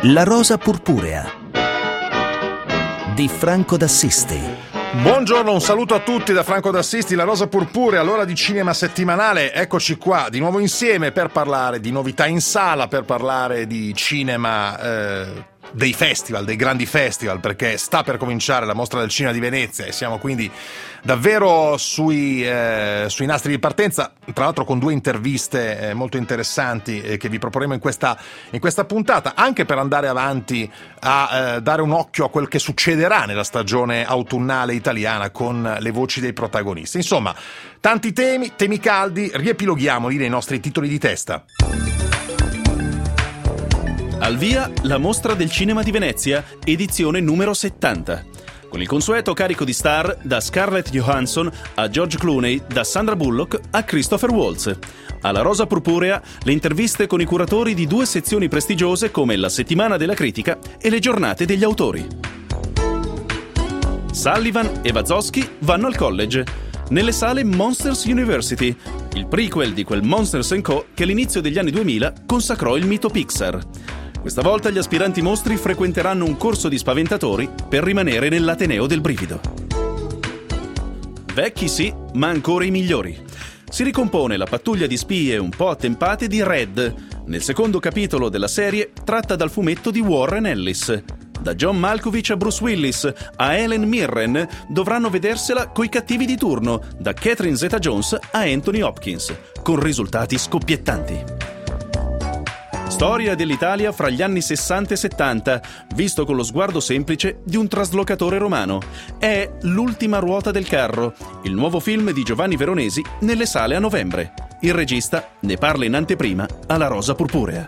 La rosa purpurea di Franco d'Assisti. Buongiorno, un saluto a tutti da Franco d'Assisti, La Rosa Purpurea, l'ora di cinema settimanale. Eccoci qua di nuovo insieme per parlare di novità in sala, per parlare di cinema dei festival, dei grandi festival, perché sta per cominciare la Mostra del Cinema di Venezia e siamo quindi davvero sui nastri di partenza, tra l'altro con due interviste molto interessanti che vi proporremo in questa puntata, anche per andare avanti a dare un occhio a quel che succederà nella stagione autunnale italiana con le voci dei protagonisti. Insomma, tanti temi caldi, riepiloghiamoli nei nostri titoli di testa. Al via la Mostra del Cinema di Venezia, edizione numero 70. Con il consueto carico di star, da Scarlett Johansson a George Clooney, da Sandra Bullock a Christopher Waltz. Alla Rosa Purpurea, le interviste con i curatori di due sezioni prestigiose come la Settimana della Critica e le Giornate degli Autori. Sullivan e Wazowski vanno al college, nelle sale Monsters University, il prequel di quel Monsters & Co. che all'inizio degli anni 2000 consacrò il mito Pixar. Questa volta gli aspiranti mostri frequenteranno un corso di spaventatori per rimanere nell'ateneo del brivido. Vecchi sì, ma ancora i migliori. Si ricompone la pattuglia di spie un po' attempate di Red, nel secondo capitolo della serie tratta dal fumetto di Warren Ellis. Da John Malkovich a Bruce Willis a Helen Mirren dovranno vedersela coi cattivi di turno, da Catherine Zeta-Jones a Anthony Hopkins, con risultati scoppiettanti. Storia dell'Italia fra gli anni 60 e 70, visto con lo sguardo semplice di un traslocatore romano. È L'ultima ruota del carro, il nuovo film di Giovanni Veronesi nelle sale a novembre. Il regista ne parla in anteprima alla Rosa Purpurea.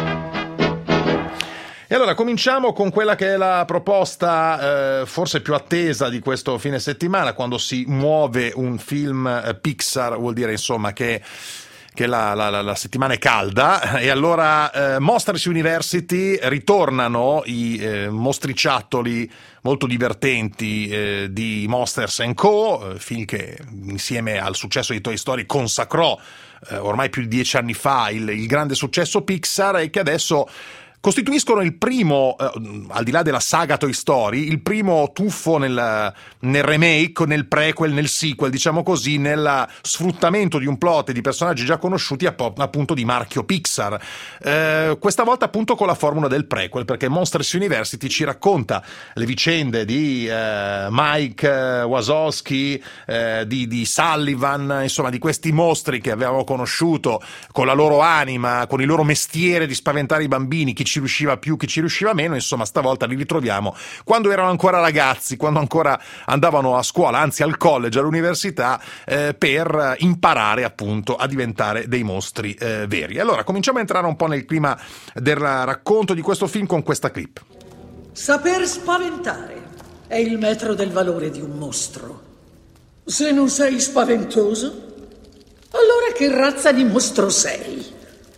E allora cominciamo con quella che è la proposta forse più attesa di questo fine settimana. Quando si muove un film Pixar vuol dire insomma che la settimana è calda, e allora Monsters University ritornano i mostriciattoli molto divertenti di Monsters & Co., film che insieme al successo di Toy Story consacrò ormai più di 10 anni fa il grande successo Pixar, e che adesso costituiscono il primo, al di là della saga Toy Story, il primo tuffo nel remake, nel prequel, nel sequel, diciamo così, nel sfruttamento di un plot e di personaggi già conosciuti appunto di marchio Pixar. Questa volta appunto con la formula del prequel, perché Monsters University ci racconta le vicende di Mike Wazowski, di Sullivan, insomma di questi mostri che avevamo conosciuto con la loro anima, con il loro mestiere di spaventare i bambini, chi ci riusciva più, chi ci riusciva meno. Insomma, stavolta li ritroviamo quando erano ancora ragazzi, quando ancora andavano a scuola, anzi al college, all'università, per imparare appunto a diventare dei mostri veri. Allora, cominciamo a entrare un po' nel clima del racconto di questo film con questa clip. Saper spaventare è il metro del valore di un mostro. Se non sei spaventoso, allora che razza di mostro sei?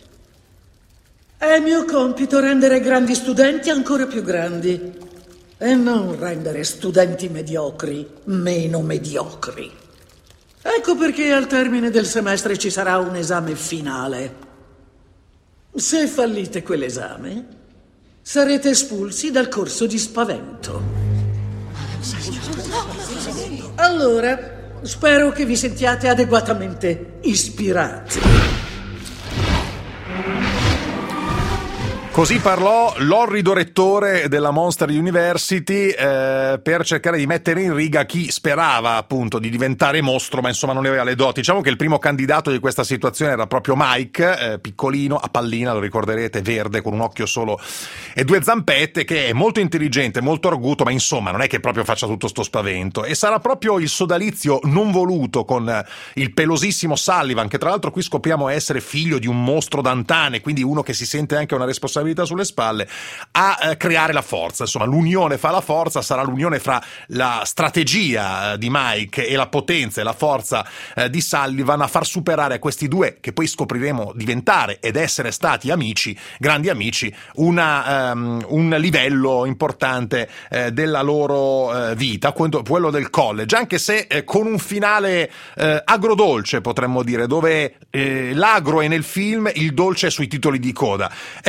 È mio compito rendere grandi studenti ancora più grandi e non rendere studenti mediocri meno mediocri. Ecco perché al termine del semestre ci sarà un esame finale. Se fallite quell'esame, sarete espulsi dal corso di spavento. Allora, spero che vi sentiate adeguatamente ispirati. Così parlò l'orrido rettore della Monster University per cercare di mettere in riga chi sperava appunto di diventare mostro, ma insomma non ne aveva le doti. Diciamo che il primo candidato di questa situazione era proprio Mike, piccolino, a pallina, lo ricorderete, verde, con un occhio solo e due zampette, che è molto intelligente, molto arguto, ma insomma non è che proprio faccia tutto sto spavento. E sarà proprio il sodalizio non voluto con il pelosissimo Sullivan, che tra l'altro qui scopriamo essere figlio di un mostro d'antane, quindi uno che si sente anche una responsabilità sulle spalle, a creare la forza. Insomma, l'unione fa la forza, sarà l'unione fra la strategia di Mike e la potenza e la forza di Sullivan a far superare a questi due, che poi scopriremo diventare ed essere stati amici, grandi amici, un livello importante della loro vita, quello del college, anche se con un finale agrodolce, potremmo dire, dove l'agro è nel film, il dolce è sui titoli di coda. Ecco, noi Boris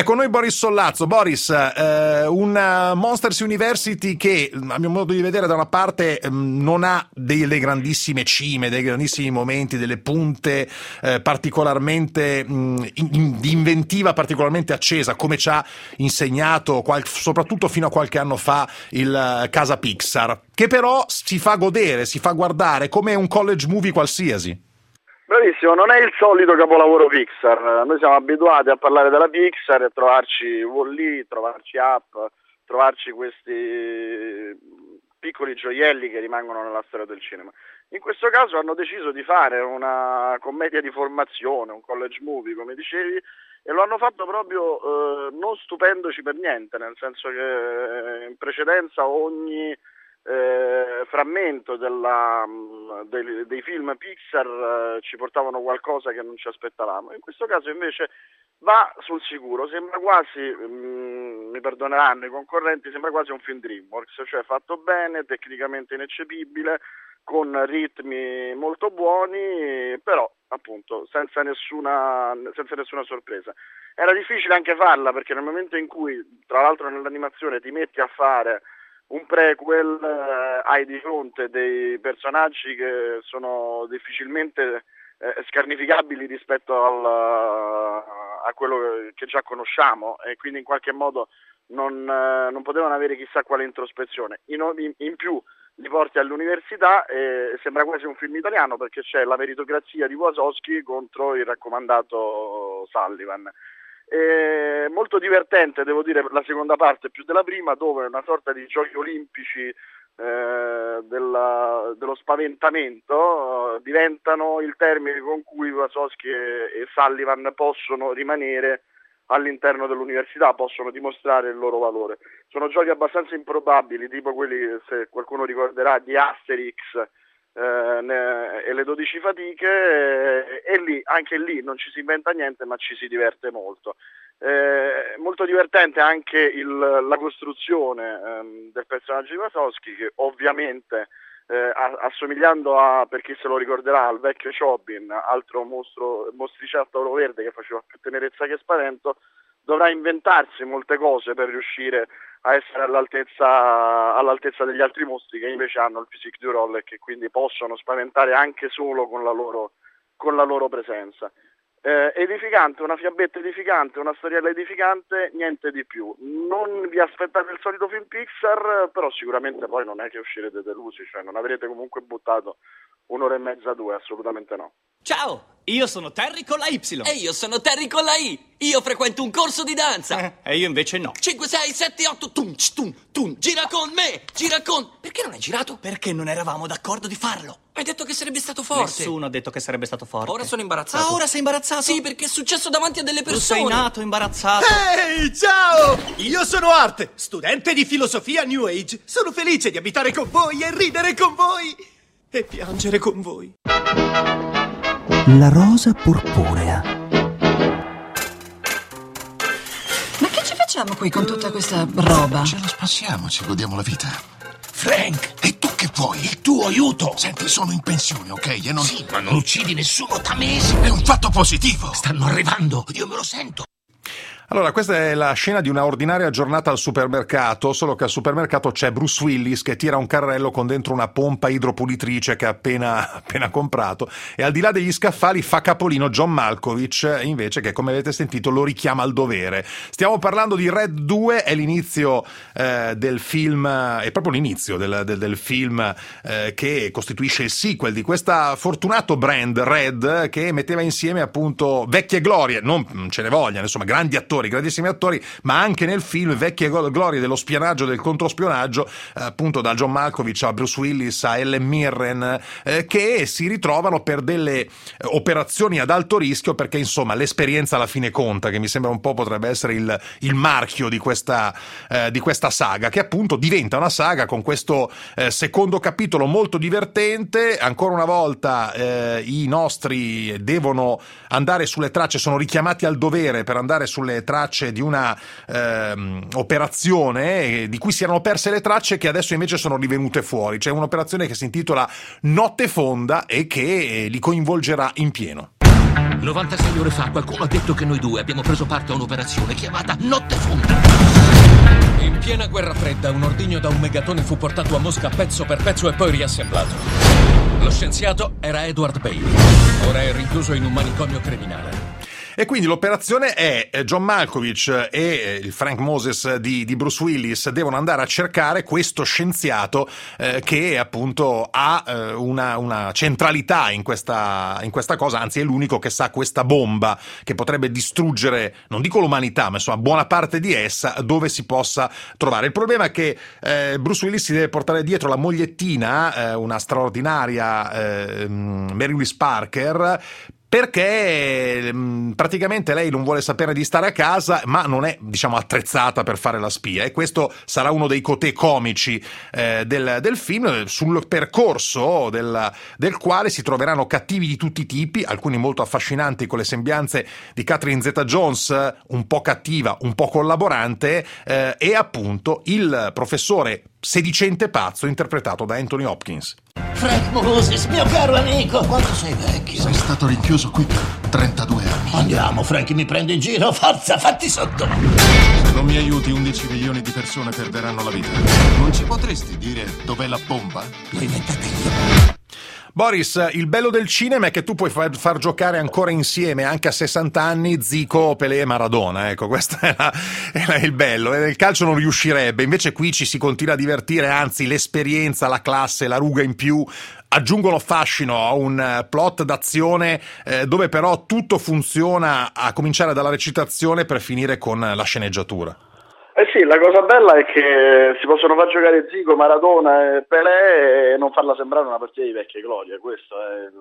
Boris Sollazzo. Boris, un Monsters University che, a mio modo di vedere, da una parte non ha delle grandissime cime, dei grandissimi momenti, delle punte particolarmente di inventiva particolarmente accesa, come ci ha insegnato soprattutto fino a qualche anno fa il casa Pixar, che però si fa godere, si fa guardare come un college movie qualsiasi. Bravissimo, non è il solito capolavoro Pixar. Noi siamo abituati a parlare della Pixar e a trovarci Wall-E, trovarci Up, trovarci questi piccoli gioielli che rimangono nella storia del cinema. In questo caso hanno deciso di fare una commedia di formazione, un college movie, come dicevi, e lo hanno fatto proprio non stupendoci per niente, nel senso che in precedenza ogni frammento dei film Pixar ci portavano qualcosa che non ci aspettavamo. In questo caso invece va sul sicuro, sembra quasi, mi perdoneranno i concorrenti, sembra quasi un film DreamWorks, cioè fatto bene, tecnicamente ineccepibile, con ritmi molto buoni, però appunto senza nessuna sorpresa. Era difficile anche farla, perché nel momento in cui, tra l'altro nell'animazione, ti metti a fare un prequel, hai di fronte dei personaggi che sono difficilmente scarnificabili rispetto a quello che già conosciamo, e quindi in qualche modo non potevano avere chissà quale introspezione. In più li porti all'università e sembra quasi un film italiano, perché c'è la meritocrazia di Wazowski contro il raccomandato Sullivan. Molto divertente, devo dire, la seconda parte più della prima, dove una sorta di giochi olimpici dello spaventamento diventano il termine con cui Wazowski e Sullivan possono rimanere all'interno dell'università, possono dimostrare il loro valore. Sono giochi abbastanza improbabili, tipo quelli, se qualcuno ricorderà, di Asterix e le 12 fatiche, e lì, anche lì non ci si inventa niente, ma ci si diverte molto. Molto divertente anche la costruzione del personaggio di Wazowski, che ovviamente assomigliando per chi se lo ricorderà, al vecchio Chobin, altro mostriciattolo verde che faceva più tenerezza che spavento, dovrà inventarsi molte cose per riuscire a essere all'altezza degli altri mostri, che invece hanno il physique du rôle e che quindi possono spaventare anche solo con la loro presenza. Edificante, una fiabbetta edificante, una storiella edificante, niente di più. Non vi aspettate il solito film Pixar, però sicuramente poi non è che uscirete delusi, cioè non avrete comunque buttato un'ora e mezza, due, assolutamente no. Ciao, io sono Terry con la Y. E io sono Terry con la I. Io frequento un corso di danza. E io invece no. 5, 6, 7, 8, tum, tum, tum. Gira con me, gira con... Perché non hai girato? Perché non eravamo d'accordo di farlo. Hai detto che sarebbe stato forte. Nessuno ha detto che sarebbe stato forte. Ora sono imbarazzato. Ah, ora sei imbarazzato? Sì, perché è successo davanti a delle persone. Tu sei nato imbarazzato. Ehi, ciao! Io sono Art, studente di filosofia New Age. Sono felice di abitare con voi e ridere con voi e piangere con voi. La rosa purpurea. Ma che ci facciamo qui con tutta questa roba? Ce la spassiamo, ci godiamo la vita. Frank, e tu che vuoi? Il tuo aiuto! Senti, sono in pensione, ok? E non... Sì, ma non uccidi nessuno da mesi! È un fatto positivo! Stanno arrivando, io me lo sento! Allora, questa è la scena di una ordinaria giornata al supermercato, solo che al supermercato c'è Bruce Willis che tira un carrello con dentro una pompa idropulitrice che ha appena comprato, e al di là degli scaffali fa capolino John Malkovich, invece, che come avete sentito lo richiama al dovere. Stiamo parlando di Red 2, è l'inizio del film, è proprio l'inizio del film che costituisce il sequel di questa fortunato brand Red, che metteva insieme appunto vecchie glorie, non ce ne vogliano, insomma, grandissimi attori, ma anche nel film vecchie glorie dello spionaggio, del controspionaggio, appunto da John Malkovich a Bruce Willis a Helen Mirren, che si ritrovano per delle operazioni ad alto rischio, perché insomma l'esperienza alla fine conta, che mi sembra un po' potrebbe essere il marchio di questa saga, che appunto diventa una saga con questo secondo capitolo molto divertente. Ancora una volta i nostri devono andare sulle tracce, sono richiamati al dovere per andare sulle tracce di una operazione di cui si erano perse le tracce, che adesso invece sono rivenute fuori. C'è un'operazione che si intitola Notte Fonda e che li coinvolgerà in pieno. 96 ore fa qualcuno ha detto che noi due abbiamo preso parte a un'operazione chiamata Notte Fonda. In piena guerra fredda, un ordigno da un megatone fu portato a Mosca pezzo per pezzo e poi riassemblato. Lo scienziato era Edward Bailey. Ora è rinchiuso in un manicomio criminale. E quindi l'operazione è John Malkovich e il Frank Moses di Bruce Willis devono andare a cercare questo scienziato che appunto ha una centralità in questa cosa, anzi è l'unico che sa questa bomba che potrebbe distruggere, non dico l'umanità, ma insomma buona parte di essa, dove si possa trovare. Il problema è che Bruce Willis si deve portare dietro la mogliettina, una straordinaria Mary Louise Parker, perché praticamente lei non vuole sapere di stare a casa, ma non è, diciamo, attrezzata per fare la spia, e questo sarà uno dei cotè comici del film, sul percorso del quale si troveranno cattivi di tutti i tipi, alcuni molto affascinanti con le sembianze di Catherine Zeta-Jones, un po' cattiva, un po' collaborante, e appunto il professore sedicente pazzo interpretato da Anthony Hopkins. Frank Moses, mio caro amico, quanto sei vecchio? Sei stato rinchiuso qui per 32 anni. Andiamo, Frank, mi prendo in giro. Forza, fatti sotto. Se non mi aiuti, 11 milioni di persone perderanno la vita. Non ci potresti dire dov'è la bomba? L'ho inventata io. Boris, il bello del cinema è che tu puoi far giocare ancora insieme, anche a 60 anni, Zico, Pelé e Maradona. Ecco, questo era il bello. Nel calcio non riuscirebbe, invece qui ci si continua a divertire, anzi l'esperienza, la classe, la ruga in più aggiungono fascino a un plot d'azione dove però tutto funziona, a cominciare dalla recitazione per finire con la sceneggiatura. Eh sì, la cosa bella è che si possono far giocare Zico, Maradona e Pelé e non farla sembrare una partita di vecchie glorie. Questo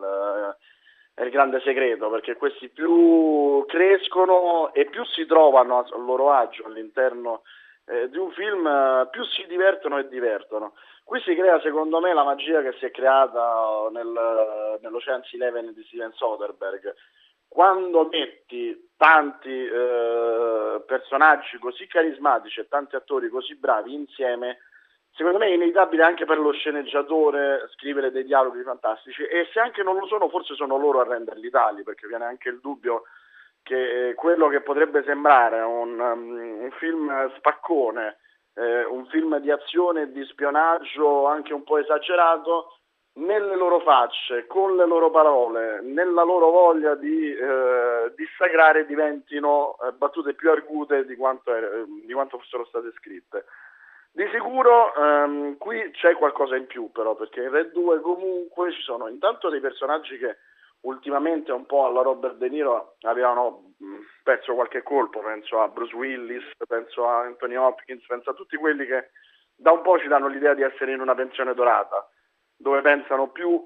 è il grande segreto, perché questi più crescono e più si trovano a loro agio all'interno di un film, più si divertono e divertono. Qui si crea, secondo me, la magia che si è creata nell'Ocean's 11 di Steven Soderbergh. Quando metti tanti personaggi così carismatici e tanti attori così bravi insieme, secondo me è inevitabile anche per lo sceneggiatore scrivere dei dialoghi fantastici, e se anche non lo sono, forse sono loro a renderli tali, perché viene anche il dubbio che quello che potrebbe sembrare un film spaccone, un film di azione e di spionaggio anche un po' esagerato, nelle loro facce, con le loro parole, nella loro voglia di dissacrare, diventino battute più argute di quanto fossero state scritte. Di sicuro qui c'è qualcosa in più, però, perché in Red 2 comunque ci sono intanto dei personaggi che ultimamente un po' alla Robert De Niro avevano perso qualche colpo, penso a Bruce Willis, penso a Anthony Hopkins, penso a tutti quelli che da un po' ci danno l'idea di essere in una pensione dorata, dove pensano più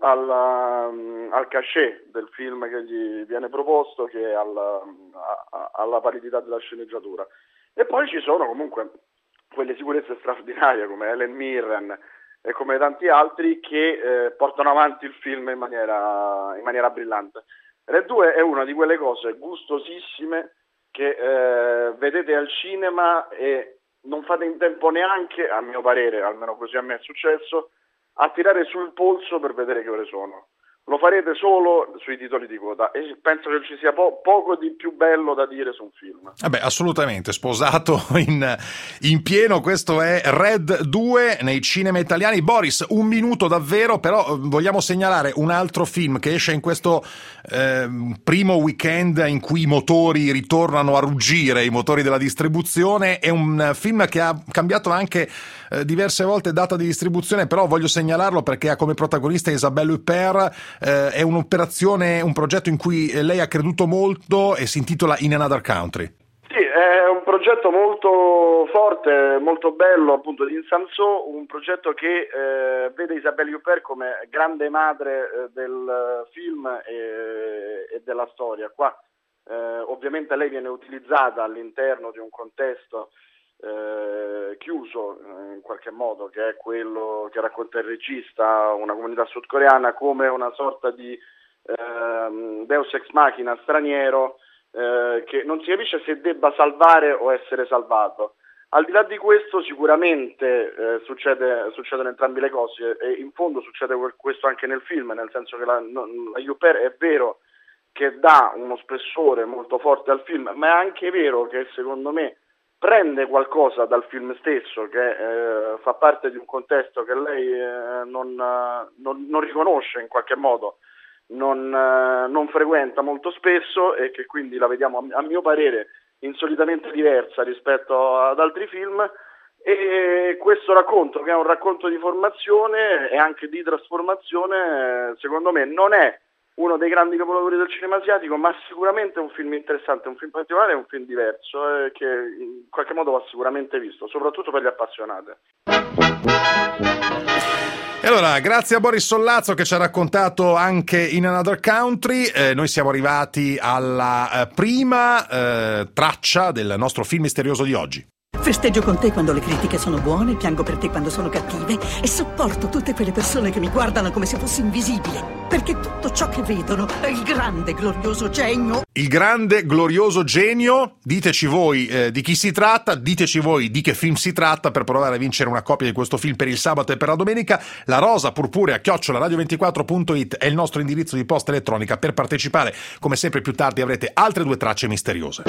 al cachet del film che gli viene proposto che alla validità della sceneggiatura. E poi ci sono comunque quelle sicurezze straordinarie come Helen Mirren e come tanti altri che portano avanti il film in maniera brillante. Red 2 è una di quelle cose gustosissime che vedete al cinema e non fate in tempo neanche, a mio parere, almeno così a me è successo, a tirare sul polso per vedere che ore sono. Lo farete solo sui titoli di coda, e penso che ci sia poco di più bello da dire su un film. Vabbè, assolutamente, sposato in pieno. Questo è Red 2 nei cinema italiani. Boris, un minuto davvero, però vogliamo segnalare un altro film che esce in questo primo weekend in cui i motori ritornano a ruggire, i motori della distribuzione. È un film che ha cambiato anche diverse volte data di distribuzione, però voglio segnalarlo perché ha come protagonista Isabelle Huppert. È un'operazione, un progetto in cui lei ha creduto molto e si intitola In Another Country. Sì, è un progetto molto forte, molto bello, appunto, di Insanso, un progetto che vede Isabelle Huppert come grande madre del film e della storia. Qua ovviamente lei viene utilizzata all'interno di un contesto chiuso in qualche modo, che è quello che racconta il regista, una comunità sudcoreana, come una sorta di Deus ex machina straniero che non si capisce se debba salvare o essere salvato. Al di là di questo sicuramente succedono entrambe le cose, e in fondo succede questo anche nel film, nel senso che la Huppert è vero che dà uno spessore molto forte al film, ma è anche vero che secondo me prende qualcosa dal film stesso, che fa parte di un contesto che lei non riconosce in qualche modo, non frequenta molto spesso, e che quindi la vediamo, a mio parere, insolitamente diversa rispetto ad altri film. E questo racconto, che è un racconto di formazione e anche di trasformazione, secondo me non è uno dei grandi capolavori del cinema asiatico, ma sicuramente è un film interessante, un film particolare, un film diverso, che in qualche modo va sicuramente visto, soprattutto per gli appassionati. E allora, grazie a Boris Sollazzo che ci ha raccontato anche In Another Country. Noi siamo arrivati alla prima traccia del nostro film misterioso di oggi. Festeggio con te quando le critiche sono buone, piango per te quando sono cattive e sopporto tutte quelle persone che mi guardano come se fossi invisibile, perché tutto ciò che vedono è il grande, glorioso genio. Il grande, glorioso genio, diteci voi di chi si tratta, diteci voi di che film si tratta per provare a vincere una copia di questo film per il sabato e per la domenica. La rosa purpurea @radio24.it è il nostro indirizzo di posta elettronica per partecipare. Come sempre più tardi avrete altre 2 tracce misteriose.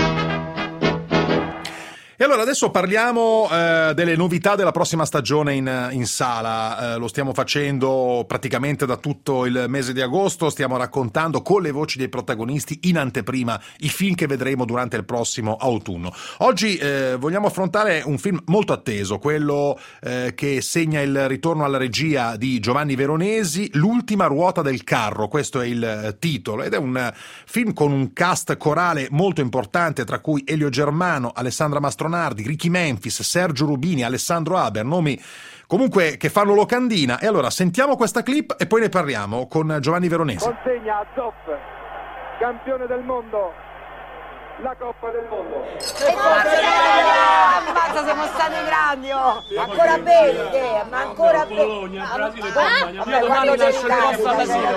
E allora adesso parliamo delle novità della prossima stagione in sala. Lo stiamo facendo praticamente da tutto il mese di agosto, stiamo raccontando con le voci dei protagonisti in anteprima i film che vedremo durante il prossimo autunno. Oggi vogliamo affrontare un film molto atteso, quello che segna il ritorno alla regia di Giovanni Veronesi, L'ultima ruota del carro, questo è il titolo, ed è un film con un cast corale molto importante, tra cui Elio Germano, Alessandra Mastronardi, Ricky Memphis, Sergio Rubini, Alessandro Haber, nomi comunque che fanno locandina. E allora sentiamo questa clip e poi ne parliamo con Giovanni Veronesi. Consegna a Zoff, campione del mondo, la Coppa del Mondo. Ammazza, siamo stati grandi, oh! Ancora bene, te, ma ancora bene. Domani lascio il posto all'asilo.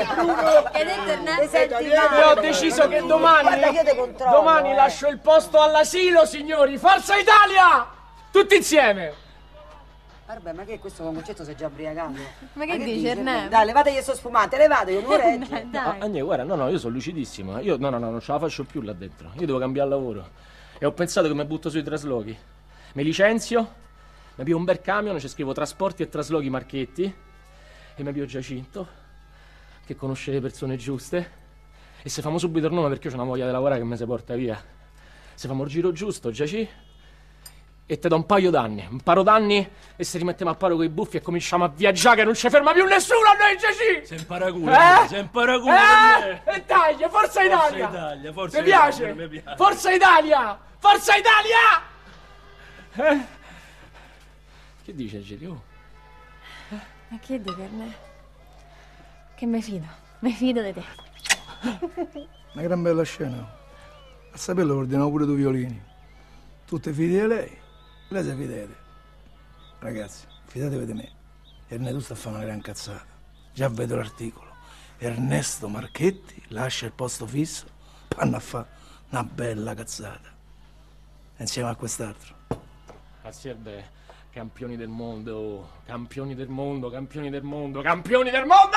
Io ho deciso che domani lascio il posto all'asilo, signori. Forza Italia! Tutti insieme! Vabbè, ma che questo con Concetto si è già ubriacato? Ma che dici, Ernè? Dai, levate che sono spumante, levate, io non reggo. Agnè, guarda, no, io sono lucidissimo. Io, no, non ce la faccio più là dentro. Io devo cambiare lavoro. E ho pensato che mi butto sui traslochi. Mi licenzio, mi pio un bel camion, ci scrivo trasporti e traslochi Marchetti, e mi pio Giacinto, che conosce le persone giuste, e se famo subito il nome perché io ho una voglia di lavorare che mi si porta via. Se famo il giro giusto, Giaci, e te do un paio d'anni, e se rimettiamo a paro coi buffi e cominciamo a viaggiare che non ci ferma più nessuno a noi, Giaci! Sei in paraculo, E taglia, Forza Italia! Mi piace! Forza Italia! Forza Italia! Che dice Gelio? Ma che dico, Ernè? Che mi fido di te. Una gran bella scena. A saperlo ordinavo pure 2 violini. Tu ti fidi di lei si fida di te. Ragazzi, fidatevi di me. Ernesto sta a fare una gran cazzata. Già vedo l'articolo. Ernesto Marchetti lascia il posto fisso, vanno a fare una bella cazzata. Insieme a quest'altro. Grazie, campioni del mondo, campioni del mondo, campioni del mondo, campioni del mondo!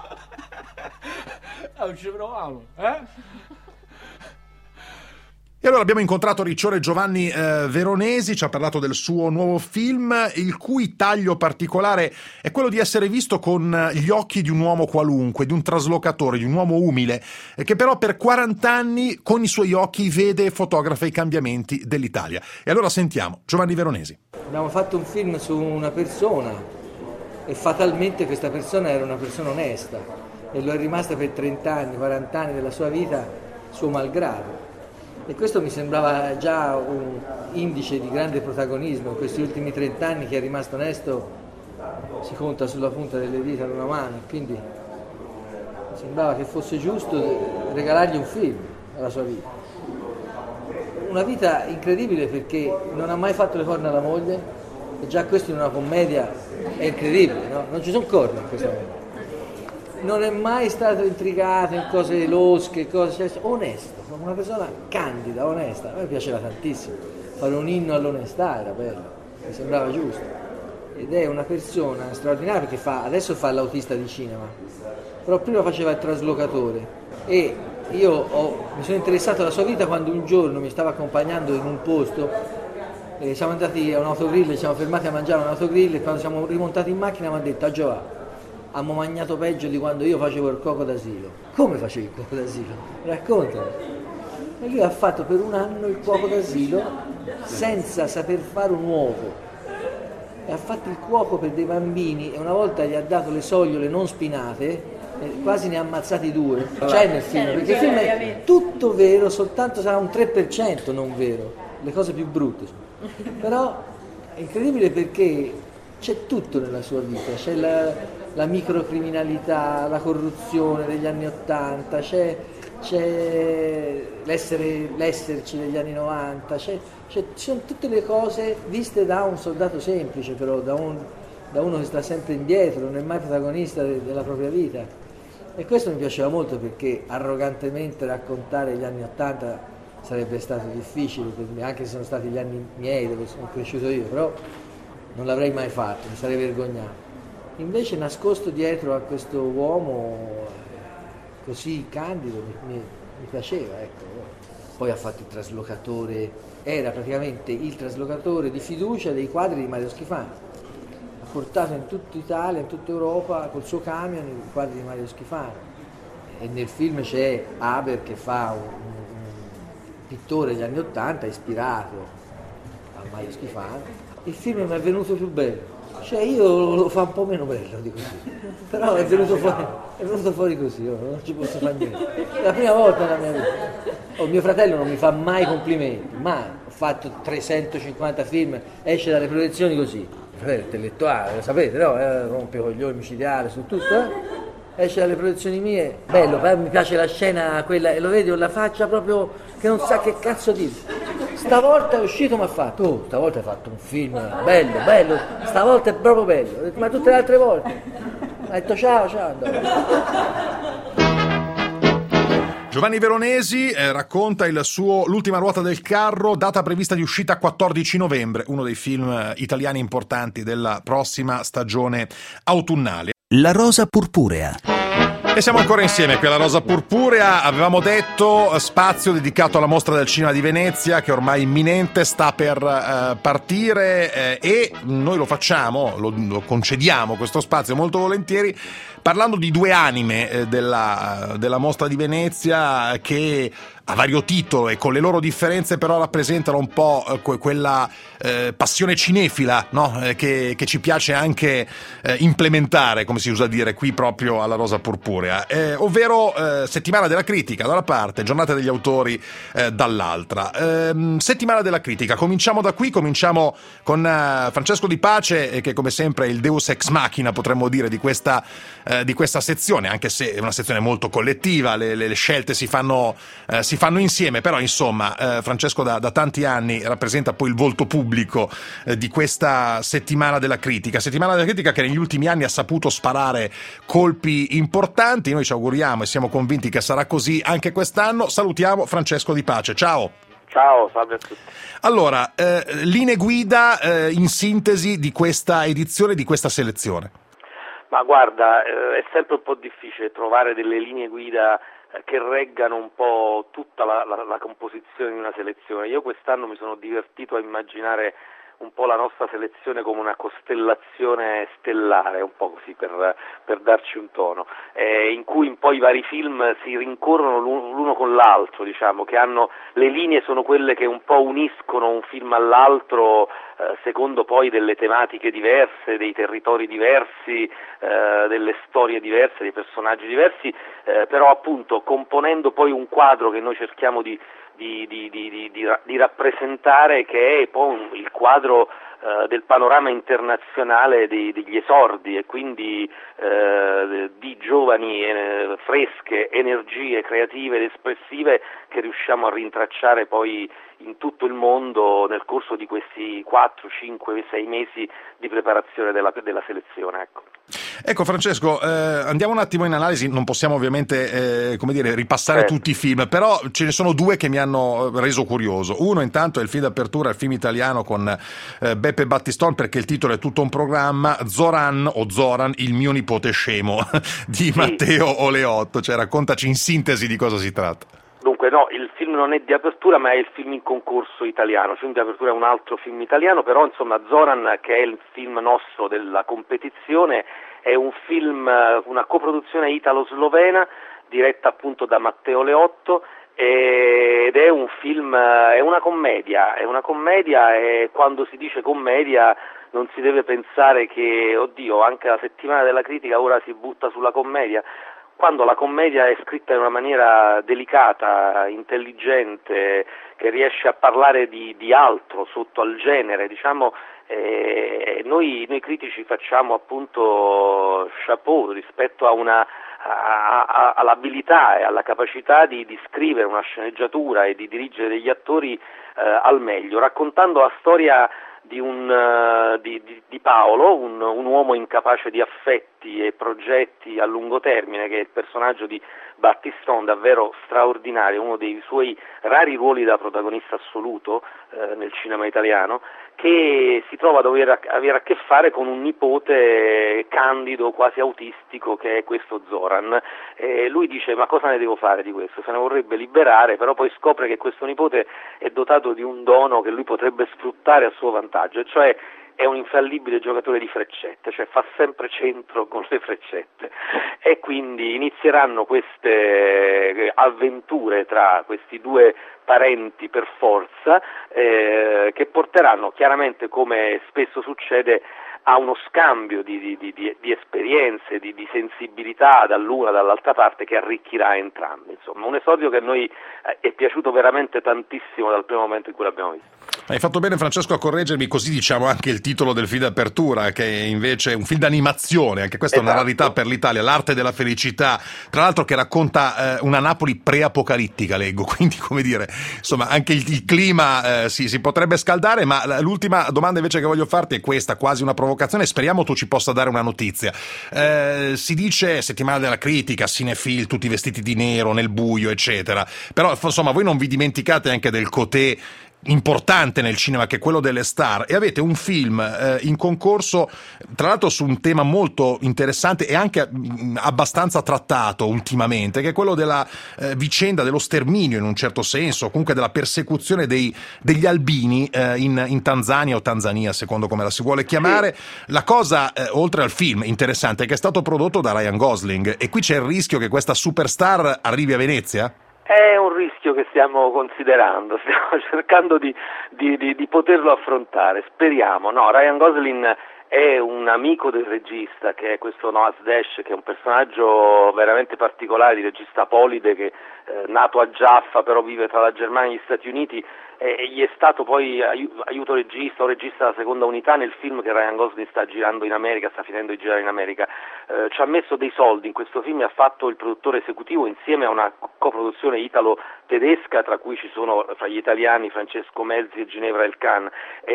Non ci proviamo, E allora abbiamo incontrato Ricciore Giovanni Veronesi, ci ha parlato del suo nuovo film, il cui taglio particolare è quello di essere visto con gli occhi di un uomo qualunque, di un traslocatore, di un uomo umile, che però per 40 anni con i suoi occhi vede e fotografa i cambiamenti dell'Italia. E allora sentiamo Giovanni Veronesi. Abbiamo fatto un film su una persona e fatalmente questa persona era una persona onesta e lo è rimasta per 30 anni, 40 anni della sua vita, suo malgrado. E questo mi sembrava già un indice di grande protagonismo. In questi ultimi 30 anni chi è rimasto onesto si conta sulla punta delle dita di una mano, quindi mi sembrava che fosse giusto regalargli un film alla sua vita. Una vita incredibile perché non ha mai fatto le corna alla moglie, e già questo in una commedia è incredibile, no? Non ci sono corna in questa commedia. Non è mai stato intrigato in cose losche, onesto, una persona candida, onesta. A me piaceva tantissimo, fare un inno all'onestà era bello, mi sembrava giusto. Ed è una persona straordinaria perché adesso fa l'autista di cinema, però prima faceva il traslocatore e mi sono interessato alla sua vita quando un giorno mi stava accompagnando in un posto, siamo andati a un autogrill, ci siamo fermati a mangiare a un autogrill e quando siamo rimontati in macchina mi ha detto: a Giovanni, abbiamo mangiato peggio di quando io facevo il cuoco d'asilo. Come facevi il cuoco d'asilo? Raccontami. E lui ha fatto per un anno il cuoco d'asilo senza saper fare un uovo. E ha fatto il cuoco per dei bambini e una volta gli ha dato le sogliole non spinate, quasi ne ha ammazzati 2. C'è nel film, perché il film è tutto vero, soltanto sarà un 3% non vero, le cose più brutte. Però è incredibile perché c'è tutto nella sua vita, c'è la microcriminalità, la corruzione degli anni '80, c'è l'esserci degli anni '90, ci sono tutte le cose viste da un soldato semplice, però da uno che sta sempre indietro, non è mai protagonista della propria vita. E questo mi piaceva molto perché arrogantemente raccontare gli anni '80 sarebbe stato difficile per me, anche se sono stati gli anni miei dove sono cresciuto io, però non l'avrei mai fatto, mi sarei vergognato. Invece nascosto dietro a questo uomo così candido mi piaceva, ecco. Poi ha fatto il traslocatore, era praticamente il traslocatore di fiducia dei quadri di Mario Schifani. Ha portato in tutta Italia, in tutta Europa, col suo camion i quadri di Mario Schifani. E nel film c'è Haber che fa un pittore degli anni '80 ispirato a Mario Schifani. Il film mi è venuto più bello. Cioè io lo fa un po' meno bello di così, però è venuto fuori così, non ci posso fare niente. È la prima volta nella mia vita. Mio fratello non mi fa mai complimenti, mai. Ho fatto 350 film, esce dalle proiezioni così. Mio fratello è intellettuale, lo sapete, no? Rompe coglioni, micidiale su tutto, Esce dalle proiezioni mie, bello, mi piace la scena quella, e lo vedi con la faccia proprio che non sa che cazzo dire. Stavolta è uscito, mi ha fatto, stavolta hai fatto un film bello, stavolta è proprio bello. Ho detto, ma tutte le altre volte? Ha detto ciao, Giovanni Veronesi racconta l'ultima ruota del carro, data prevista di uscita 14 novembre, uno dei film italiani importanti della prossima stagione autunnale. La rosa purpurea. E siamo ancora insieme qui alla Rosa Purpurea. Avevamo detto spazio dedicato alla Mostra del Cinema di Venezia, che ormai è imminente, sta per partire, e noi lo facciamo, lo concediamo questo spazio molto volentieri, parlando di due anime della Mostra di Venezia, che a vario titolo e con le loro differenze però rappresentano un po' quella passione cinefila, no? che ci piace anche implementare, come si usa dire qui proprio alla Rosa Purpurea, ovvero Settimana della Critica da una parte, Giornata degli Autori dall'altra. Settimana della Critica, cominciamo da qui, cominciamo con Francesco Di Pace, che come sempre è il deus ex machina, potremmo dire, di questa sezione, anche se è una sezione molto collettiva, le scelte si fanno insieme, però insomma Francesco da tanti anni rappresenta poi il volto pubblico di questa Settimana della Critica che negli ultimi anni ha saputo sparare colpi importanti. Noi ci auguriamo e siamo convinti che sarà così anche quest'anno. Salutiamo Francesco Di Pace, ciao. Ciao, salve a tutti. Allora, linee guida in sintesi di questa edizione, di questa selezione. Ma guarda, è sempre un po' difficile trovare delle linee guida che reggano un po' tutta la composizione di una selezione. Io quest'anno mi sono divertito a immaginare un po' la nostra selezione come una costellazione stellare, un po' così per darci un tono, in cui poi i vari film si rincorrono l'uno con l'altro, diciamo, che hanno, le linee sono quelle che un po' uniscono un film all'altro, secondo poi delle tematiche diverse, dei territori diversi, delle storie diverse, dei personaggi diversi, però appunto componendo poi un quadro che noi cerchiamo di rappresentare, che è poi il quadro del panorama internazionale degli esordi, e quindi di giovani fresche energie creative ed espressive che riusciamo a rintracciare poi in tutto il mondo nel corso di questi 4, 5, 6 mesi di preparazione della selezione, ecco. Ecco Francesco, andiamo un attimo in analisi, non possiamo ovviamente ripassare tutti i film, però ce ne sono due che mi hanno reso curioso. Uno intanto è il film d'apertura, il film italiano con Beppe Battistone, perché il titolo è tutto un programma, Zoran, il mio nipote scemo di Matteo Oleotto, cioè raccontaci in sintesi di cosa si tratta. Dunque no, il film non è di apertura ma è il film in concorso italiano, il film di apertura è un altro film italiano, però insomma Zoran, che è il film nostro della competizione, è un film, una coproduzione italo-slovena diretta appunto da Matteo Oleotto, ed è un film, è una commedia e quando si dice commedia non si deve pensare che, oddio, anche la settimana della critica ora si butta sulla commedia. Quando la commedia è scritta in una maniera delicata, intelligente, che riesce a parlare di altro sotto al genere, diciamo, noi critici facciamo appunto chapeau rispetto all'abilità e alla capacità di scrivere una sceneggiatura e di dirigere degli attori al meglio, raccontando la storia di Paolo, un uomo incapace di affetti e progetti a lungo termine, che è il personaggio di Battistone, davvero straordinario, uno dei suoi rari ruoli da protagonista assoluto nel cinema italiano, che si trova a dover avere a che fare con un nipote candido, quasi autistico, che è questo Zoran. Lui dice: ma cosa ne devo fare di questo? Se ne vorrebbe liberare, però poi scopre che questo nipote è dotato di un dono che lui potrebbe sfruttare a suo vantaggio, cioè è un infallibile giocatore di freccette, cioè fa sempre centro con le freccette, e quindi inizieranno queste avventure tra questi due parenti per forza, che porteranno chiaramente, come spesso succede, a uno scambio di esperienze, di sensibilità dall'una dall'altra parte, che arricchirà entrambi. Insomma, un esordio che a noi è piaciuto veramente tantissimo dal primo momento in cui l'abbiamo visto. Hai fatto bene, Francesco, a correggermi, così diciamo anche il titolo del film d'apertura, che è invece un film d'animazione, anche questa è una rarità per l'Italia, L'arte della felicità, tra l'altro che racconta una Napoli pre-apocalittica, leggo, quindi come dire, insomma anche il clima si potrebbe scaldare, ma l'ultima domanda invece che voglio farti è questa, quasi una provocazione, speriamo tu ci possa dare una notizia. Si dice settimana della critica, cinefil, tutti vestiti di nero, nel buio, eccetera, però insomma voi non vi dimenticate anche del côté importante nel cinema, che è quello delle star, e avete un film in concorso, tra l'altro su un tema molto interessante e anche abbastanza trattato ultimamente, che è quello della vicenda dello sterminio, in un certo senso, comunque della persecuzione degli albini in Tanzania o Tanzania, secondo come la si vuole chiamare. La cosa, oltre al film interessante, è che è stato prodotto da Ryan Gosling, e qui c'è il rischio che questa superstar arrivi a Venezia? È un rischio che stiamo considerando, stiamo cercando di poterlo affrontare, speriamo. No, Ryan Gosling è un amico del regista, che è questo Noah Dash, che è un personaggio veramente particolare, di regista apolide, che nato a Jaffa però vive tra la Germania e gli Stati Uniti, e gli è stato poi aiuto regista o regista della seconda unità nel film che Ryan Gosling sta girando in America, sta finendo di girare in America. Ci ha messo dei soldi in questo film e ha fatto il produttore esecutivo insieme a una coproduzione italo-tedesca, tra cui ci sono fra gli italiani Francesco Mezzi e Ginevra Elkan.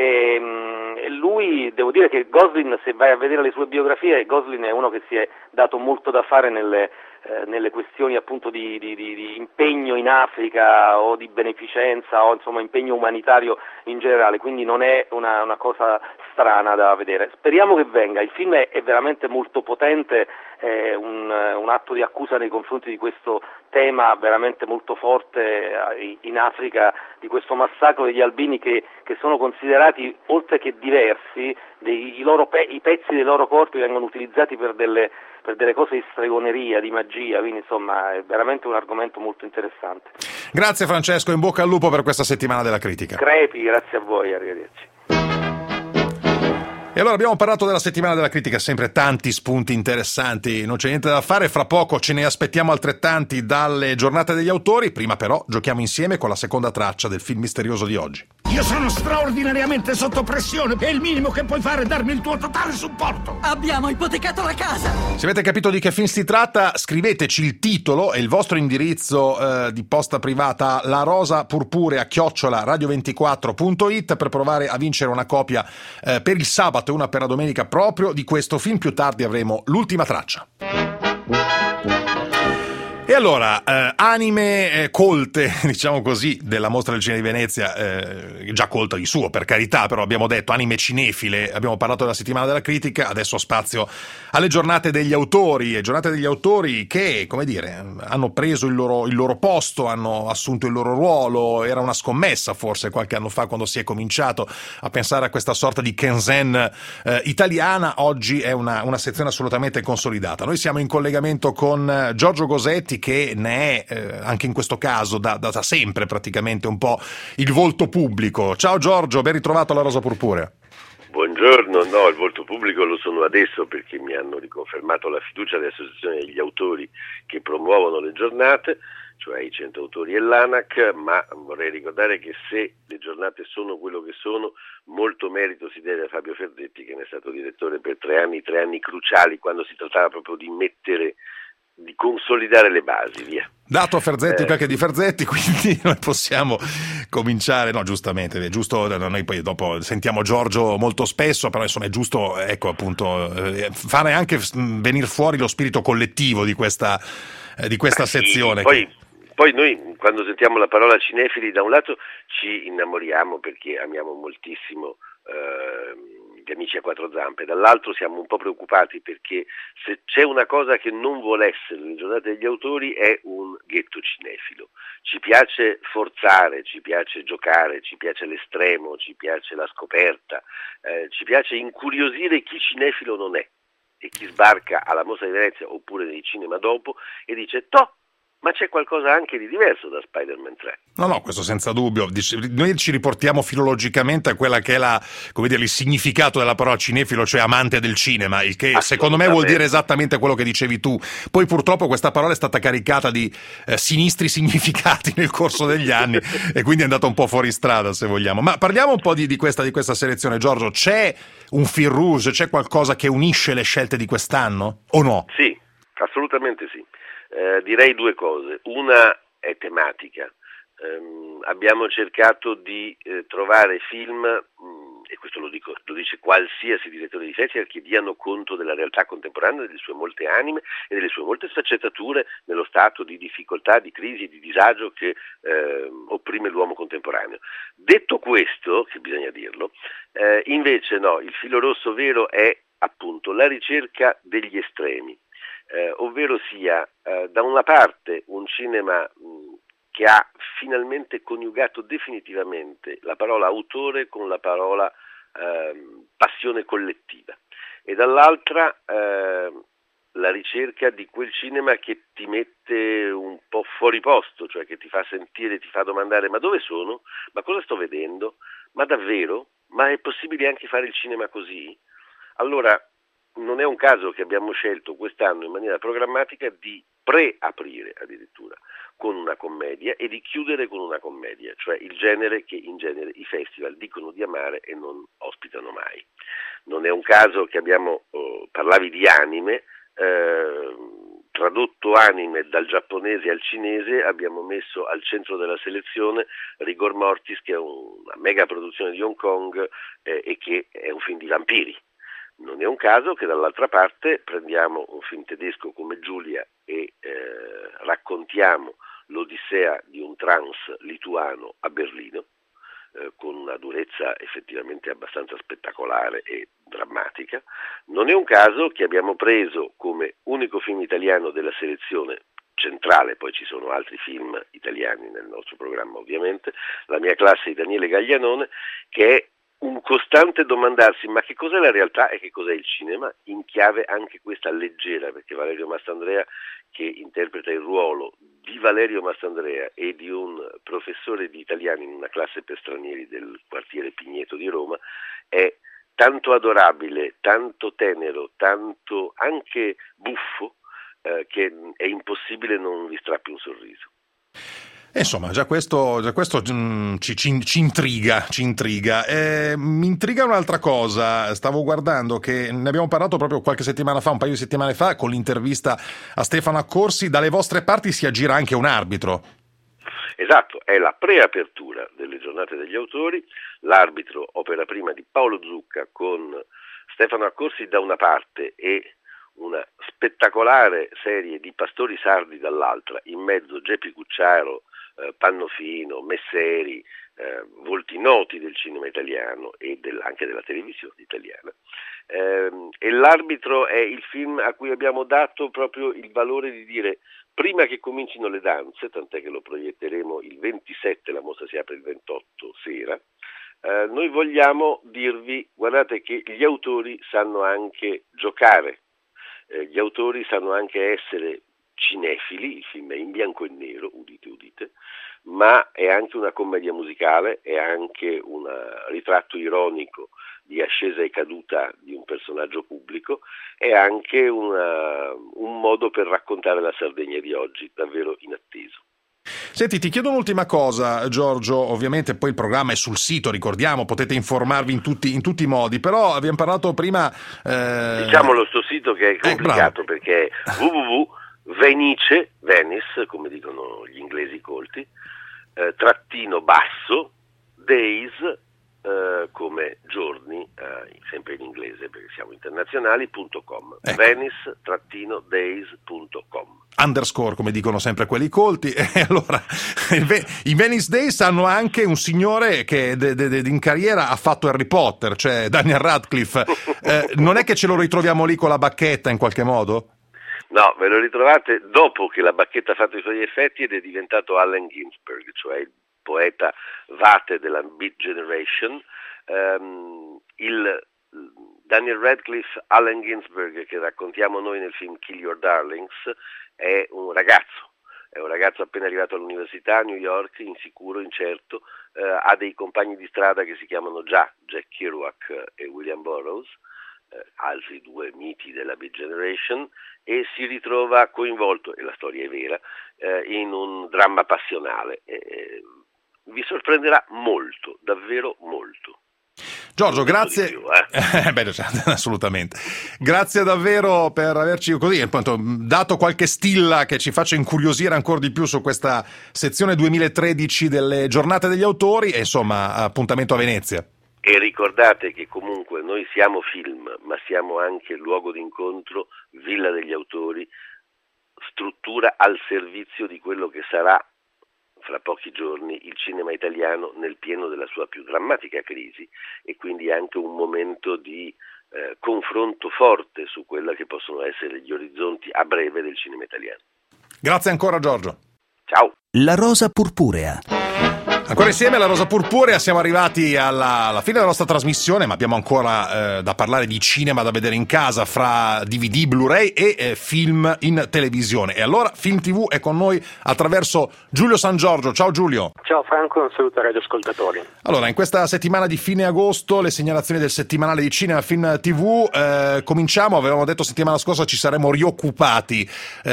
E lui, devo dire che Gosling, se vai a vedere le sue biografie, Gosling è uno che si è dato molto da fare nelle questioni appunto di impegno in Africa o di beneficenza o insomma impegno umanitario in generale, quindi non è una cosa strana da vedere. Speriamo che venga, il film è veramente molto potente, è un atto di accusa nei confronti di questo tema veramente molto forte in Africa, di questo massacro degli albini che sono considerati, oltre che diversi, i pezzi dei loro corpi vengono utilizzati per delle cose di stregoneria, di magia, quindi insomma è veramente un argomento molto interessante. Grazie Francesco, in bocca al lupo per questa settimana della critica. Crepi, grazie a voi, arrivederci. E allora abbiamo parlato della settimana della critica, sempre tanti spunti interessanti, non c'è niente da fare, fra poco ce ne aspettiamo altrettanti dalle giornate degli autori, prima però giochiamo insieme con la seconda traccia del film misterioso di oggi. Io sono straordinariamente sotto pressione e il minimo che puoi fare è darmi il tuo totale supporto. Abbiamo ipotecato la casa. Se avete capito di che film si tratta, scriveteci il titolo e il vostro indirizzo di posta privata larosapurpurea@radio24.it per provare a vincere una copia per il sabato e una per la domenica proprio di questo film. Più tardi avremo l'ultima traccia. E allora, anime colte, diciamo così, della Mostra del Cinema di Venezia, già colta di suo, per carità, però abbiamo detto anime cinefile, abbiamo parlato della settimana della critica, adesso spazio alle giornate degli autori, e giornate degli autori che, come dire, hanno preso il loro posto, hanno assunto il loro ruolo. Era una scommessa forse qualche anno fa quando si è cominciato a pensare a questa sorta di Kensen italiana. Oggi è una sezione assolutamente consolidata. Noi siamo in collegamento con Giorgio Gosetti, che ne è anche in questo caso da sempre praticamente un po' il volto pubblico. Ciao Giorgio, ben ritrovato alla Rosa Purpurea. Buongiorno, no, il volto pubblico lo sono adesso perché mi hanno riconfermato la fiducia alle associazioni degli autori che promuovono le giornate, cioè i 100 autori e l'ANAC, ma vorrei ricordare che se le giornate sono quello che sono, molto merito si deve a Fabio Ferzetti, che ne è stato direttore per 3 anni cruciali, quando si trattava proprio di consolidare le basi, via. Dato a Ferzetti perché di Ferzetti, quindi noi possiamo cominciare, no, giustamente, è giusto, noi poi dopo sentiamo Giorgio molto spesso, però insomma è giusto, ecco, appunto, fare anche venire fuori lo spirito collettivo di questa sezione. Poi noi quando sentiamo la parola cinefili da un lato ci innamoriamo perché amiamo moltissimo gli amici a quattro zampe, dall'altro siamo un po' preoccupati perché se c'è una cosa che non vuole essere le giornate degli autori è un ghetto cinefilo. Ci piace forzare, ci piace giocare, ci piace l'estremo, ci piace la scoperta, ci piace incuriosire chi cinefilo non è e chi sbarca alla Mostra di Venezia oppure nei cinema dopo e dice ma c'è qualcosa anche di diverso da Spider-Man 3. No, questo senza dubbio. Noi ci riportiamo filologicamente a quella che è il significato della parola cinefilo, cioè amante del cinema, il che secondo me vuol dire esattamente quello che dicevi tu. Poi purtroppo questa parola è stata caricata di sinistri significati nel corso degli anni e quindi è andata un po' fuori strada, se vogliamo. Ma parliamo un po' di questa selezione, Giorgio. C'è un fil rouge, c'è qualcosa che unisce le scelte di quest'anno o no? Sì, assolutamente sì. Direi 2 cose. Una è tematica. Abbiamo cercato di trovare film, e questo lo dice qualsiasi direttore di festival, che diano conto della realtà contemporanea, delle sue molte anime e delle sue molte sfaccettature nello stato di difficoltà, di crisi, di disagio che opprime l'uomo contemporaneo. Detto questo, che bisogna dirlo, invece no, il filo rosso vero è appunto la ricerca degli estremi. Ovvero sia da una parte un cinema che ha finalmente coniugato definitivamente la parola autore con la parola passione collettiva e dall'altra la ricerca di quel cinema che ti mette un po' fuori posto, cioè che ti fa sentire, ti fa domandare ma dove sono? Ma cosa sto vedendo? Ma davvero? Ma è possibile anche fare il cinema così? Allora non è un caso che abbiamo scelto quest'anno in maniera programmatica di preaprire addirittura con una commedia e di chiudere con una commedia, cioè il genere che in genere i festival dicono di amare e non ospitano mai. Non è un caso che abbiamo, parlavi di anime, tradotto anime dal giapponese al cinese, abbiamo messo al centro della selezione Rigor Mortis, che è una mega produzione di Hong Kong e che è un film di vampiri. Non è un caso che dall'altra parte prendiamo un film tedesco come Giulia e raccontiamo l'odissea di un trans lituano a Berlino, con una durezza effettivamente abbastanza spettacolare e drammatica. Non è un caso che abbiamo preso come unico film italiano della selezione centrale, poi ci sono altri film italiani nel nostro programma ovviamente, La mia classe di Daniele Gaglianone, che è un costante domandarsi ma che cos'è la realtà e che cos'è il cinema, in chiave anche questa leggera, perché Valerio Mastandrea, che interpreta il ruolo di Valerio Mastandrea e di un professore di italiano in una classe per stranieri del quartiere Pigneto di Roma, è tanto adorabile, tanto tenero, tanto anche buffo, che è impossibile non gli strappi un sorriso. Insomma, già questo ci intriga. Mi intriga un'altra cosa. Stavo guardando che ne abbiamo parlato proprio qualche settimana fa, un paio di settimane fa, con l'intervista a Stefano Accorsi. Dalle vostre parti si aggira anche un arbitro. Esatto, è la preapertura delle giornate degli autori. L'arbitro, opera prima di Paolo Zucca, con Stefano Accorsi da una parte e una spettacolare serie di pastori sardi dall'altra, in mezzo Geppi Cucciaro, Pannofino, Messeri, volti noti del cinema italiano e anche della televisione italiana. E l'arbitro è il film a cui abbiamo dato proprio il valore di dire: prima che comincino le danze, tant'è che lo proietteremo il 27, la mostra si apre il 28 sera, noi vogliamo dirvi: guardate che gli autori sanno anche giocare, gli autori sanno anche essere cinefili, il film è in bianco e nero, udite udite, ma è anche una commedia musicale, è anche un ritratto ironico di ascesa e caduta di un personaggio pubblico, è anche un modo per raccontare la Sardegna di oggi, davvero inatteso. Senti, ti chiedo un'ultima cosa, Giorgio. Ovviamente poi il programma è sul sito, ricordiamo, potete informarvi in tutti i modi, però abbiamo parlato prima... Diciamolo, sto sito che è complicato perché è Venice, come dicono gli inglesi colti, trattino basso, days, come giorni, sempre in inglese perché siamo internazionali.com, ecco. Venice-days.com. Underscore, come dicono sempre quelli colti. E allora, i Venice Days hanno anche un signore che in carriera ha fatto Harry Potter, cioè Daniel Radcliffe. Non è che ce lo ritroviamo lì con la bacchetta in qualche modo? No, ve lo ritrovate dopo che la bacchetta ha fatto i suoi effetti ed è diventato Allen Ginsberg, cioè il poeta vate della Beat Generation. Il Daniel Radcliffe, Allen Ginsberg, che raccontiamo noi nel film Kill Your Darlings, è un ragazzo appena arrivato all'università a New York, insicuro, incerto, ha dei compagni di strada che si chiamano già Jack Kerouac e William Burroughs, altri due miti della Beat Generation, e si ritrova coinvolto, e la storia è vera, in un dramma passionale. Vi sorprenderà molto, davvero molto. Giorgio, grazie. Assolutamente. Grazie davvero per averci così appunto dato qualche stilla che ci faccia incuriosire ancora di più su questa sezione 2013 delle giornate degli autori e insomma appuntamento a Venezia. E ricordate che comunque noi siamo film, ma siamo anche luogo d'incontro, villa degli autori, struttura al servizio di quello che sarà fra pochi giorni il cinema italiano nel pieno della sua più drammatica crisi, e quindi anche un momento di confronto forte su quella che possono essere gli orizzonti a breve del cinema italiano. Grazie ancora, Giorgio. Ciao. La rosa purpurea. Ancora insieme alla Rosa Purpurea, siamo arrivati alla fine della nostra trasmissione, ma abbiamo ancora da parlare di cinema da vedere in casa fra DVD, Blu-ray e film in televisione. E allora Film TV è con noi attraverso Giulio San Giorgio. Ciao Giulio. Ciao Franco, un saluto ai radioascoltatori. Allora, in questa settimana di fine agosto, le segnalazioni del settimanale di cinema Film TV, cominciamo. Avevamo detto settimana scorsa ci saremmo rioccupati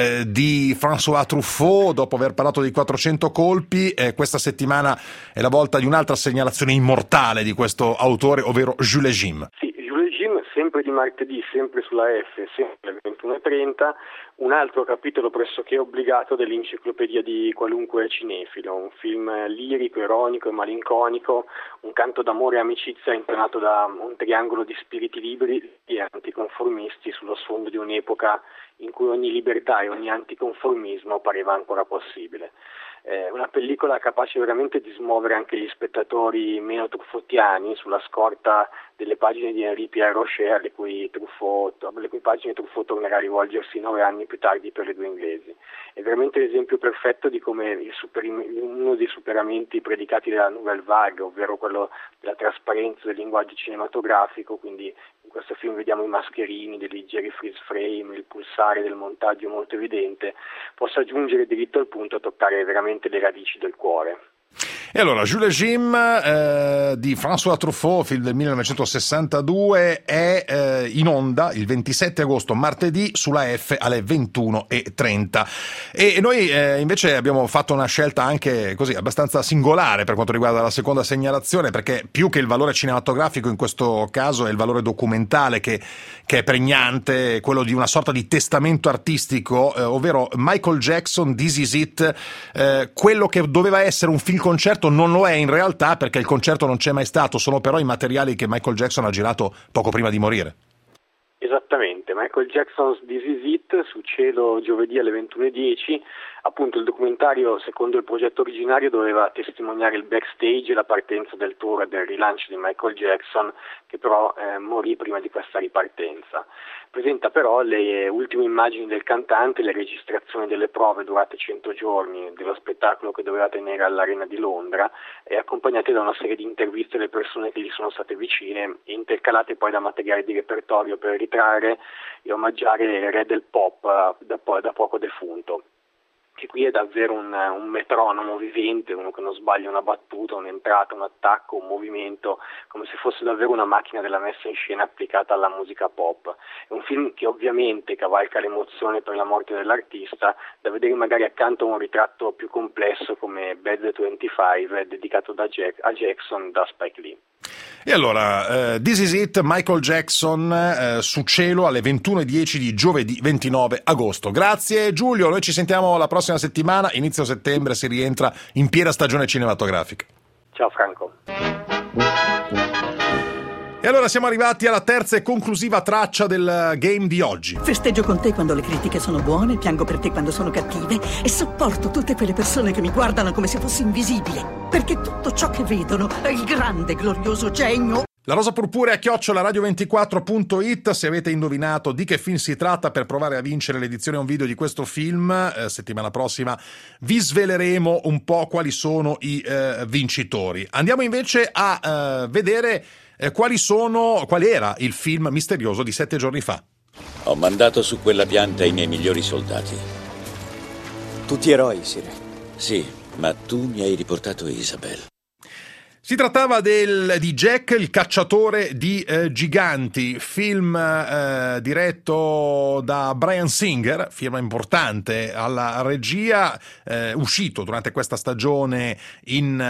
di François Truffaut dopo aver parlato di 400 colpi. Questa settimana è la volta di un'altra segnalazione immortale di questo autore, ovvero Jules Le Jim. Sì, Jules Le Jim, sempre di martedì, sempre sulla F, sempre alle 21:30, un altro capitolo pressoché obbligato dell'enciclopedia di qualunque cinefilo, un film lirico, ironico e malinconico, un canto d'amore e amicizia intonato da un triangolo di spiriti liberi e anticonformisti sullo sfondo di un'epoca in cui ogni libertà e ogni anticonformismo pareva ancora possibile. Una pellicola capace veramente di smuovere anche gli spettatori meno truffottiani sulla scorta delle pagine di Henri Pierre Rocher, alle cui pagine Truffaut tornerà a rivolgersi 9 anni più tardi per le due inglesi. È veramente l'esempio perfetto di come uno dei superamenti predicati dalla Nouvelle Vague, ovvero quello della trasparenza del linguaggio cinematografico, quindi in questo film vediamo i mascherini, dei leggeri freeze frame, il pulsare del montaggio molto evidente, possa giungere diritto al punto a toccare veramente le radici del cuore. E allora, Jules et Jim di François Truffaut, film del 1962, è in onda il 27 agosto, martedì, sulla F alle 21:30. E noi invece abbiamo fatto una scelta anche così abbastanza singolare per quanto riguarda la seconda segnalazione, perché più che il valore cinematografico in questo caso è il valore documentale che è pregnante, quello di una sorta di testamento artistico, ovvero Michael Jackson, This Is It, quello che doveva essere un film concerto non lo è in realtà, perché il concerto non c'è mai stato, sono però i materiali che Michael Jackson ha girato poco prima di morire. Esattamente, Michael Jackson's This Is It, su Cielo, giovedì alle 21:10. Appunto il documentario, secondo il progetto originario, doveva testimoniare il backstage e la partenza del tour e del rilancio di Michael Jackson, che però morì prima di questa ripartenza. Presenta però le ultime immagini del cantante, le registrazioni delle prove durate 100 giorni dello spettacolo che doveva tenere all'Arena di Londra, e accompagnate da una serie di interviste alle persone che gli sono state vicine, intercalate poi da materiale di repertorio per ritrarre e omaggiare il re del pop da poco defunto. Che qui è davvero un metronomo vivente, uno che non sbaglia una battuta, un'entrata, un attacco, un movimento, come se fosse davvero una macchina della messa in scena applicata alla musica pop. È un film che ovviamente cavalca l'emozione per la morte dell'artista, da vedere magari accanto a un ritratto più complesso come Bad 25, dedicato a Jackson da Spike Lee. E allora, This Is It, Michael Jackson, su Cielo alle 21:10 di giovedì 29 agosto. Grazie Giulio, noi ci sentiamo la prossima settimana, inizio settembre si rientra in piena stagione cinematografica. Ciao Franco. E allora siamo arrivati alla terza e conclusiva traccia del game di oggi. Festeggio con te quando le critiche sono buone, piango per te quando sono cattive e sopporto tutte quelle persone che mi guardano come se fossi invisibile, perché tutto ciò che vedono è il grande, glorioso genio. La rosa purpurea @radio24.it, se avete indovinato di che film si tratta per provare a vincere l'edizione on video di questo film, settimana prossima vi sveleremo un po' quali sono i vincitori. Andiamo invece a vedere qual era il film misterioso di 7 giorni fa. Ho mandato su quella pianta i miei migliori soldati. Tutti eroi, Sire. Sì, ma tu mi hai riportato Isabel. Si trattava di Jack, il cacciatore di giganti, film diretto da Bryan Singer, firma importante alla regia, uscito durante questa stagione in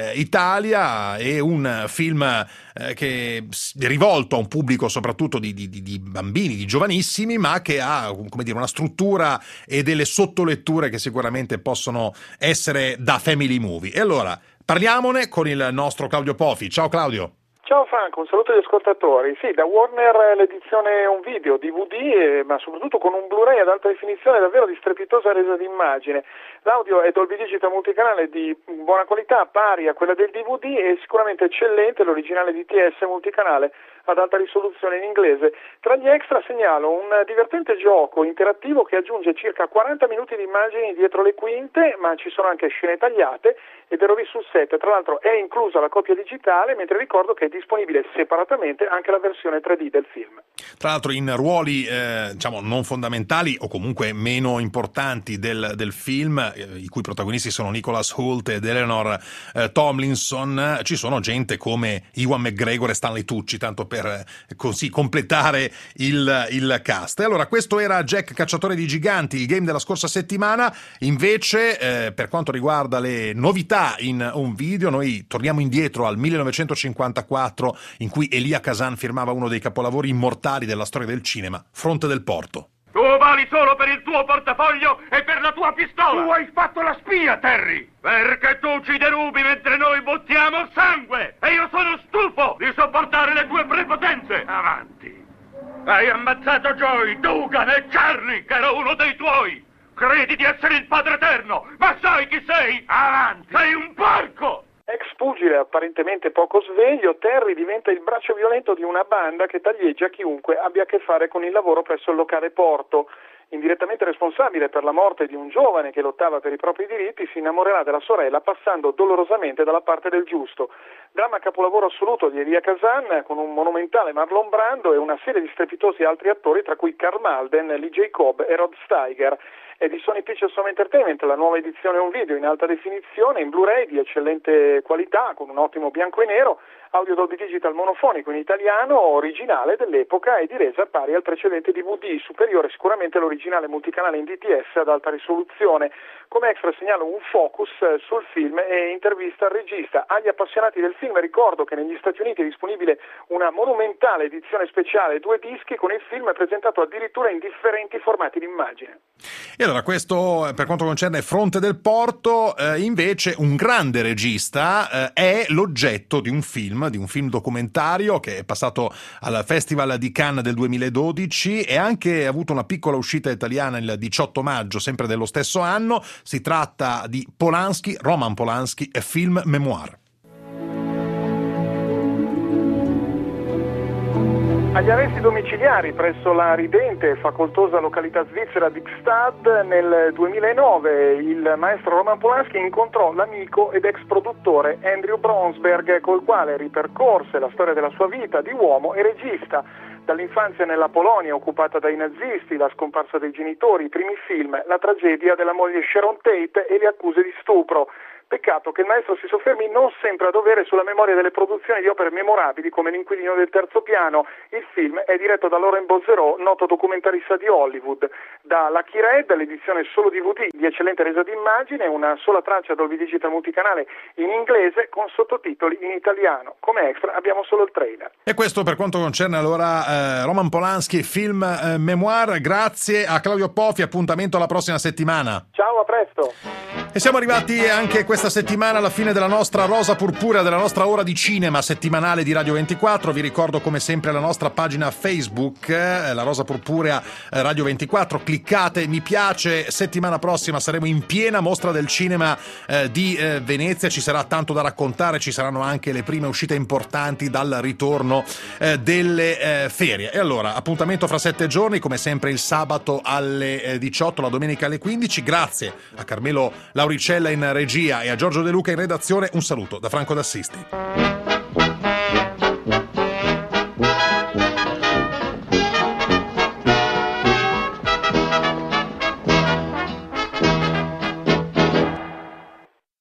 Italia, e un film che è rivolto a un pubblico soprattutto di bambini, di giovanissimi, ma che ha, come dire, una struttura e delle sottoletture che sicuramente possono essere da family movie. E allora parliamone con il nostro Claudio Pofi. Ciao Claudio. Ciao Franco, un saluto agli ascoltatori. Sì, da Warner l'edizione un video, DVD, ma soprattutto con un Blu-ray ad alta definizione davvero di strepitosa resa d'immagine. L'audio è Dolby Digital multicanale di buona qualità, pari a quella del DVD, e sicuramente eccellente l'originale DTS multicanale ad alta risoluzione in inglese. Tra gli extra segnalo un divertente gioco interattivo che aggiunge circa 40 minuti di immagini dietro le quinte, ma ci sono anche scene tagliate ed errori sul set. Tra l'altro è inclusa la copia digitale, mentre ricordo che è disponibile separatamente anche la versione 3D del film. Tra l'altro in ruoli diciamo non fondamentali o comunque meno importanti del film, i cui protagonisti sono Nicholas Hoult ed Eleanor Tomlinson, ci sono gente come Ewan McGregor e Stanley Tucci, tanto per così completare il cast. E allora questo era Jack, cacciatore di giganti, il game della scorsa settimana. Invece per quanto riguarda le novità in un video, noi torniamo indietro al 1954, in cui Elia Kazan firmava uno dei capolavori immortali della storia del cinema, Fronte del Porto. Tu vali solo per il tuo portafoglio e per la tua pistola! Tu hai fatto la spia, Terry! Perché tu ci derubi mentre noi buttiamo sangue! E io sono stufo di sopportare le tue prepotenze! Avanti! Hai ammazzato Joy, Dugan e Charlie, che era uno dei tuoi! Credi di essere il Padre Eterno, ma sai chi sei? Avanti! Sei un porco! Ex pugile apparentemente poco sveglio, Terry diventa il braccio violento di una banda che taglieggia chiunque abbia a che fare con il lavoro presso il locale porto. Indirettamente responsabile per la morte di un giovane che lottava per i propri diritti, si innamorerà della sorella passando dolorosamente dalla parte del giusto. Dramma capolavoro assoluto di Elia Kazan, con un monumentale Marlon Brando e una serie di strepitosi altri attori, tra cui Karl Malden, Lee J. Cobb e Rod Steiger. E di Sony Pictures Home Entertainment la nuova edizione un video in alta definizione, in Blu-ray di eccellente qualità, con un ottimo bianco e nero, audio Dolby Digital monofonico in italiano, originale dell'epoca e di resa pari al precedente DVD, superiore sicuramente all'originale multicanale in DTS ad alta risoluzione. Come extra segnalo un focus sul film e intervista al regista. Agli appassionati del film ricordo che negli Stati Uniti è disponibile una monumentale edizione speciale, 2 dischi con il film presentato addirittura in differenti formati d'immagine. E allora questo per quanto concerne Fronte del Porto, invece un grande regista è l'oggetto di un film documentario che è passato al Festival di Cannes del 2012 e anche avuto una piccola uscita italiana il 18 maggio, sempre dello stesso anno. Si tratta di Roman Polanski, e film Memoir. Agli arresti domiciliari presso la ridente e facoltosa località svizzera di Gstaad nel 2009 il maestro Roman Polanski incontrò l'amico ed ex produttore Andrew Bronsberg, col quale ripercorse la storia della sua vita di uomo e regista. Dall'infanzia nella Polonia occupata dai nazisti, la scomparsa dei genitori, i primi film, la tragedia della moglie Sharon Tate e le accuse di stupro. Peccato che il maestro si soffermi non sempre a dovere sulla memoria delle produzioni di opere memorabili come L'inquilino del terzo piano. Il film è diretto da Laurent Bozzereau, noto documentarista di Hollywood. Da Lucky Red, l'edizione solo DVD di eccellente resa d'immagine, una sola traccia Dolby Digital multicanale in inglese con sottotitoli in italiano. Come extra abbiamo solo il trailer. E questo per quanto concerne allora Roman Polanski, film Memoir. Grazie a Claudio Poffi, appuntamento alla prossima settimana. Ciao, a presto. E siamo arrivati anche questa settimana alla fine della nostra rosa purpurea, della nostra ora di cinema settimanale di Radio 24. Vi ricordo come sempre la nostra pagina Facebook, la rosa purpurea Radio 24. Cliccate mi piace. Settimana prossima saremo in piena mostra del cinema di Venezia. Ci sarà tanto da raccontare, ci saranno anche le prime uscite importanti dal ritorno delle ferie. E allora appuntamento fra 7 giorni, come sempre il sabato alle 18, la domenica alle 15. Grazie a Carmelo Lauricella in regia e a Giorgio De Luca in redazione. Un saluto da Franco D'Assisti.